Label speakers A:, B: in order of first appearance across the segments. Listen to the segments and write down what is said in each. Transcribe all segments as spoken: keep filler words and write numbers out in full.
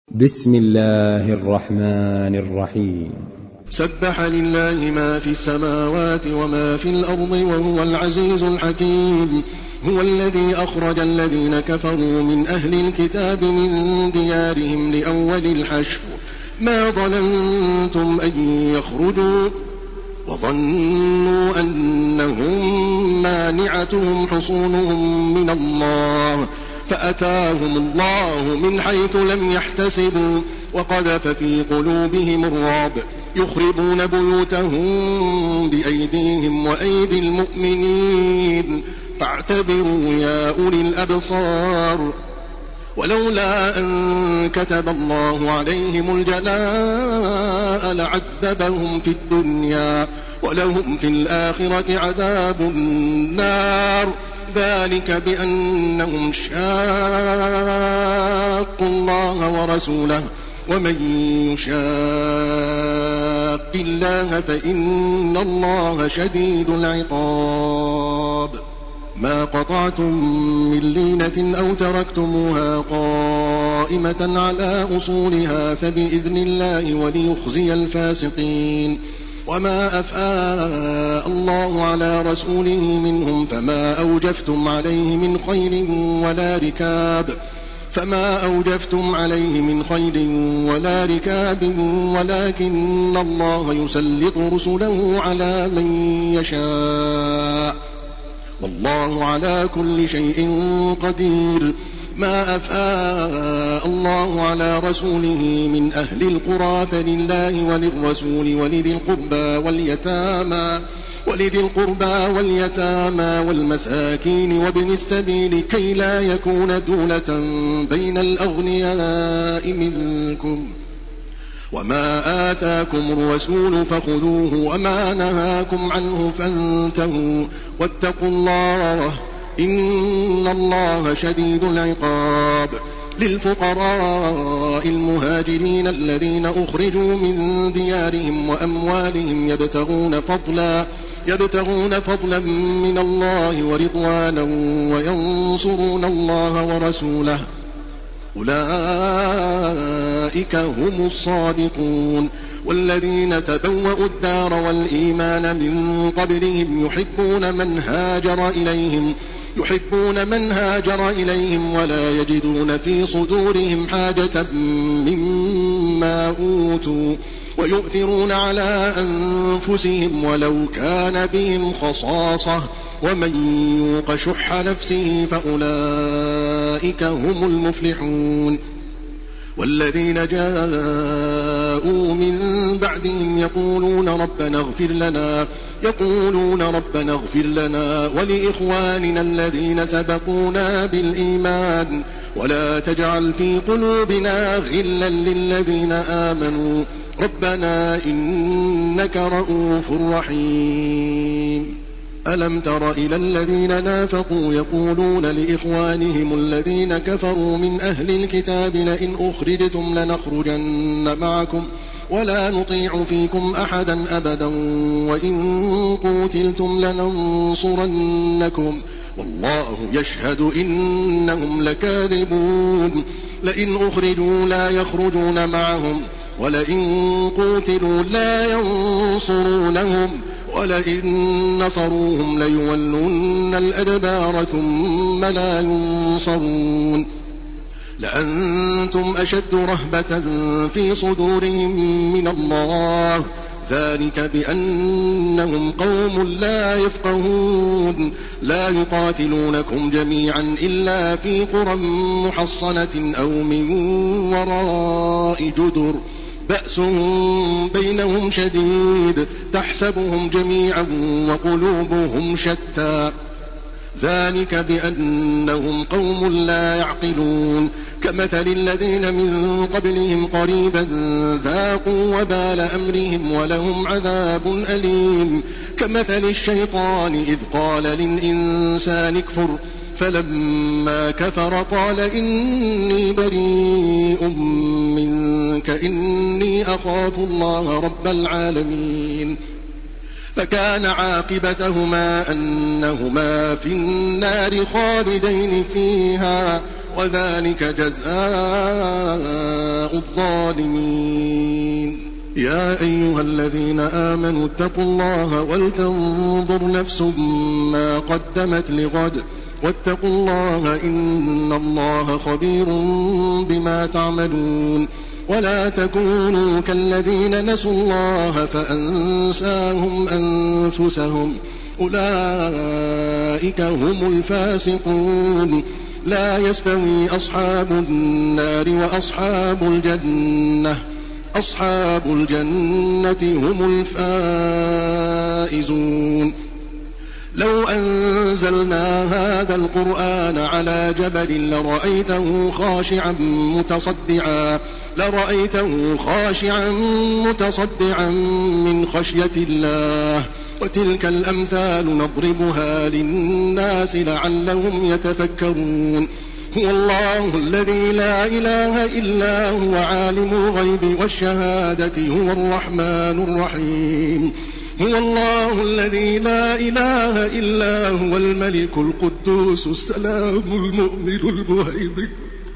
A: بسم الله الرحمن الرحيم.
B: سبح لله ما في السماوات وما في الأرض وهو العزيز الحكيم. هو الذي أخرج الذين كفروا من أهل الكتاب من ديارهم لأول الحشر ما ظننتم أن يخرجوا وظنوا أنهم مانعتهم حصونهم من الله فأتاهم الله من حيث لم يحتسبوا وقذف في قلوبهم الرعب يخربون بيوتهم بأيديهم وأيدي المؤمنين فاعتبروا يا أولي الأبصار. ولولا أن كتب الله عليهم الجلاء لعذبهم في الدنيا ولهم في الآخرة عذاب النار ذلك بأنهم شاقوا الله ورسوله ومن يشاق الله فإن الله شديد العقاب. ما قطعتم من لينة أو تركتموها قائمة على أصولها فبإذن الله وليخزي الفاسقين. وما أفاء الله على رسوله منهم فما أوجفتم عليه من خيل ولا ركاب فما أوجفتم عليه من خيل ولا ركاب ولكن الله يسلط رسله على من يشاء والله على كل شيء قدير. ما أفاء الله على رسوله من أهل القرى فلله وللرسول ولذي القربى واليتامى ولذي القربى واليتامى والمساكين وابن السبيل كي لا يكون دولة بين الأغنياء منكم. وما آتاكم الرسول فخذوه وما نهاكم عنه فانتهوا واتقوا الله إن الله شديد العقاب. للفقراء المهاجرين الذين أخرجوا من ديارهم وأموالهم يبتغون فضلا يبتغون فضلا من الله ورضوانا وينصرون الله ورسوله أولئك هم الصادقون. والذين تبوأوا الدار والإيمان من قبلهم يحبون من هاجر إليهم يحبون من هاجر إليهم ولا يجدون في صدورهم حاجة مما أوتوا ويؤثرون على أنفسهم ولو كان بهم خصاصة ومن يوق شح نفسه فأولئك هم المفلحون. والذين جاءوا من بعدهم يقولون ربنا اغفر لنا يقولون ربنا اغفر لنا ولإخواننا الذين سبقونا بالإيمان ولا تجعل في قلوبنا غلا للذين آمنوا ربنا إنك رؤوف رحيم. ألم تر إلى الذين نافقوا يقولون لإخوانهم الذين كفروا من أهل الكتاب لئن أخرجتم لنخرجن معكم ولا نطيع فيكم أحدا أبدا وإن قوتلتم لننصرنكم والله يشهد إنهم لكاذبون. لئن أخرجوا لا يخرجون معهم ولئن قوتلوا لا ينصرونهم ولئن نصروهم ليولون الأدبار ثم لا ينصرون. لأنتم أشد رهبة في صدورهم من الله ذلك بأنهم قوم لا يفقهون. لا يقاتلونكم جميعا إلا في قرى محصنة أو من وراء جدر بأسهم بينهم شديد تحسبهم جميعا وقلوبهم شتى ذلك بأنهم قوم لا يعقلون. كمثل الذين من قبلهم قريبا ذاقوا وبال أمرهم ولهم عذاب أليم. كمثل الشيطان إذ قال للإنسان اكفر فلما كفر قال إني بريء منك إني أخاف الله رب العالمين. فكان عاقبتهما أنهما في النار خالدين فيها وذلك جزاء الظالمين. يا أيها الذين آمنوا اتقوا الله ولتنظر نفس ما قدمت لغد واتقوا الله إن الله خبير بما تعملون. ولا تكونوا كالذين نسوا الله فأنساهم أنفسهم أولئك هم الفاسقون. لا يستوي أصحاب النار وأصحاب الجنة أصحاب الجنة هم الفائزون. لو أنزلنا هذا القرآن على جبل لرأيته خاشعا متصدعا لرأيته خاشعا متصدعا من خشية الله. وتلك الأمثال نضربها للناس لعلهم يتفكرون. هو الله الذي لا إله إلا هو عالم الغيب والشهادة هو الرحمن الرحيم. هو الله الذي لا إله إلا هو الملك القدوس السلام المؤمن المهيمن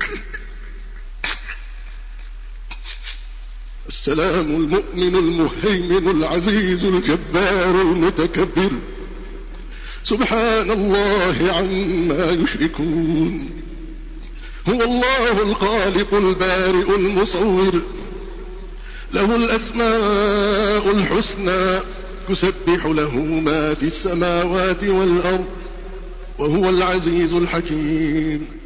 B: السلام المؤمن المهيمن العزيز الجبار المتكبر سبحان الله عما يشركون. هو الله الخالق البارئ المصور له الأسماء الحسنى يسبح له ما في السماوات والأرض وهو العزيز الحكيم.